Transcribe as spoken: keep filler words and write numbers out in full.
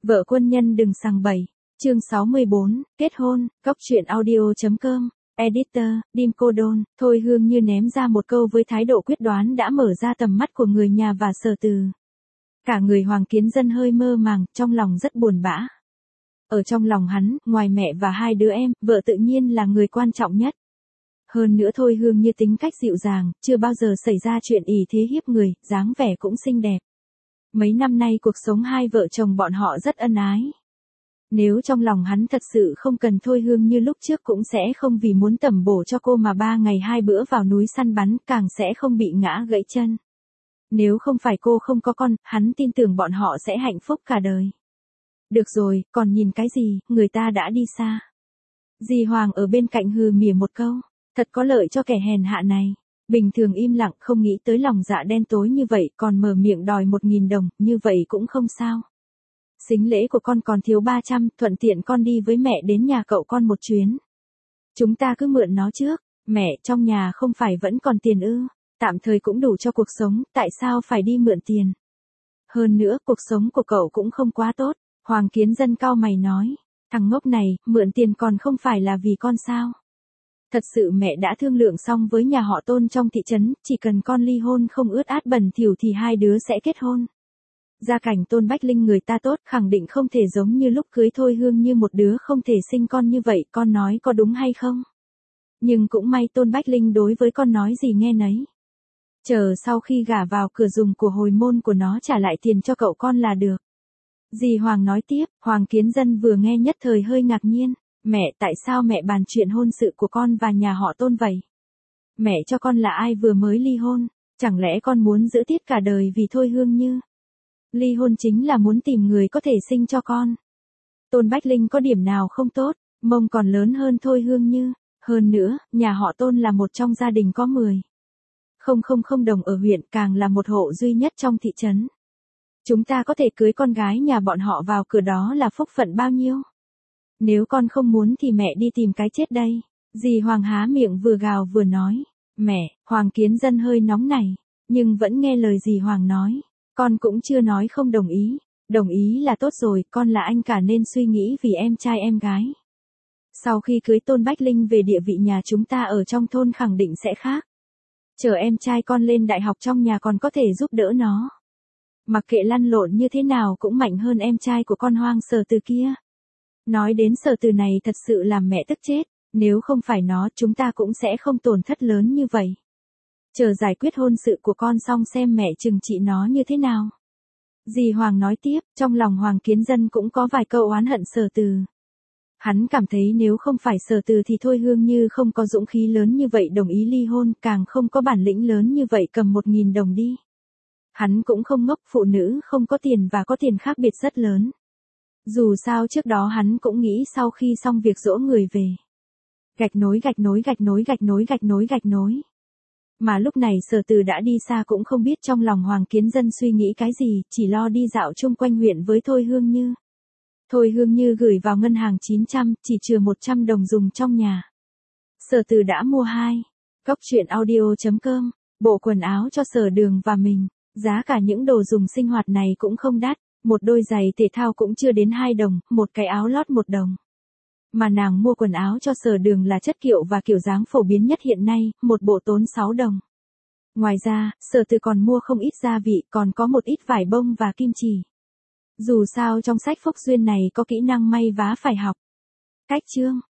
Vợ quân nhân đừng sằng bậy. Chương sáu mươi bốn, kết hôn, góc truyện audio.com, editor, Dim Cô Đôn, Thôi Hương Như ném ra một câu với thái độ quyết đoán đã mở ra tầm mắt của người nhà và Sở Từ. Cả người Hoàng Kiến Dân hơi mơ màng, trong lòng rất buồn bã. Ở trong lòng hắn, ngoài mẹ và hai đứa em, vợ tự nhiên là người quan trọng nhất. Hơn nữa Thôi Hương Như tính cách dịu dàng, chưa bao giờ xảy ra chuyện ỷ thế hiếp người, dáng vẻ cũng xinh đẹp. Mấy năm nay cuộc sống hai vợ chồng bọn họ rất ân ái. Nếu trong lòng hắn thật sự không cần Thôi Hương Như lúc trước cũng sẽ không vì muốn tẩm bổ cho cô mà ba ngày hai bữa vào núi săn bắn, càng sẽ không bị ngã gãy chân. Nếu không phải cô không có con, hắn tin tưởng bọn họ sẽ hạnh phúc cả đời. Được rồi, còn nhìn cái gì, người ta đã đi xa. Dì Hoàng ở bên cạnh hừ mỉa một câu, thật có lợi cho kẻ hèn hạ này. Bình thường im lặng không nghĩ tới lòng dạ đen tối như vậy, còn mở miệng đòi một nghìn đồng, như vậy cũng không sao. Sính lễ của con còn thiếu ba trăm, thuận tiện con đi với mẹ đến nhà cậu con một chuyến. Chúng ta cứ mượn nó trước, mẹ, trong nhà không phải vẫn còn tiền ư, tạm thời cũng đủ cho cuộc sống, tại sao phải đi mượn tiền. Hơn nữa, cuộc sống của cậu cũng không quá tốt, Hoàng Kiến Dân cau mày nói, thằng ngốc này, mượn tiền còn không phải là vì con sao. Thật sự mẹ đã thương lượng xong với nhà họ Tôn trong thị trấn, chỉ cần con ly hôn không ướt át bẩn thỉu thì hai đứa sẽ kết hôn. Gia cảnh Tôn Bách Linh người ta tốt, khẳng định không thể giống như lúc cưới Thôi Hương Như một đứa không thể sinh con như vậy, con nói có đúng hay không? Nhưng cũng may Tôn Bách Linh đối với con nói gì nghe nấy. Chờ sau khi gả vào cửa dùng của hồi môn của nó trả lại tiền cho cậu con là được. Dì Hoàng nói tiếp, Hoàng Kiến Dân vừa nghe nhất thời hơi ngạc nhiên. Mẹ, tại sao mẹ bàn chuyện hôn sự của con và nhà họ Tôn vậy? Mẹ cho con là ai vừa mới ly hôn, chẳng lẽ con muốn giữ tiết cả đời vì Thôi Hương Như? Ly hôn chính là muốn tìm người có thể sinh cho con. Tôn Bách Linh có điểm nào không tốt, mông còn lớn hơn Thôi Hương Như. Hơn nữa, nhà họ Tôn là một trong gia đình có mười. Không không không đồng ở huyện, càng là một hộ duy nhất trong thị trấn. Chúng ta có thể cưới con gái nhà bọn họ vào cửa, đó là phúc phận bao nhiêu. Nếu con không muốn thì mẹ đi tìm cái chết đây. Dì Hoàng há miệng vừa gào vừa nói. Mẹ, Hoàng Kiến Dân hơi nóng này, nhưng vẫn nghe lời dì Hoàng nói. Con cũng chưa nói không đồng ý. Đồng ý là tốt rồi, con là anh cả nên suy nghĩ vì em trai em gái. Sau khi cưới Tôn Bách Linh về, địa vị nhà chúng ta ở trong thôn khẳng định sẽ khác. Chờ em trai con lên đại học trong nhà còn có thể giúp đỡ nó. Mặc kệ lăn lộn như thế nào cũng mạnh hơn em trai của con Hoang Sở Từ kia. Nói đến Sở Từ này thật sự làm mẹ tức chết, nếu không phải nó chúng ta cũng sẽ không tổn thất lớn như vậy. Chờ giải quyết hôn sự của con xong xem mẹ trừng trị nó như thế nào. Dì Hoàng nói tiếp, trong lòng Hoàng Kiến Dân cũng có vài câu oán hận Sở Từ. Hắn cảm thấy nếu không phải Sở Từ thì Thôi Hương Như không có dũng khí lớn như vậy đồng ý ly hôn, càng không có bản lĩnh lớn như vậy cầm một nghìn đồng đi. Hắn cũng không ngốc, phụ nữ không có tiền và có tiền khác biệt rất lớn. Dù sao trước đó hắn cũng nghĩ sau khi xong việc dỗ người về. Gạch nối gạch nối gạch nối gạch nối gạch nối gạch nối. Mà lúc này Sở Từ đã đi xa cũng không biết trong lòng Hoàng Kiến Dân suy nghĩ cái gì, chỉ lo đi dạo chung quanh huyện với Thôi Hương Như. Thôi Hương Như gửi vào ngân hàng chín trăm, chỉ trừ một trăm đồng dùng trong nhà. Sở Từ đã mua hai. Góc truyện audio.com, bộ quần áo cho Sở Đường và mình. Giá cả những đồ dùng sinh hoạt này cũng không đắt. Một đôi giày thể thao cũng chưa đến hai đồng, một cái áo lót một đồng. Mà nàng mua quần áo cho Sở Đường là chất kiệu và kiểu dáng phổ biến nhất hiện nay, một bộ tốn sáu đồng. Ngoài ra, Sở Từ còn mua không ít gia vị, còn có một ít vải bông và kim chỉ. Dù sao trong sách Phúc Duyên này có kỹ năng may vá phải học. Cách chương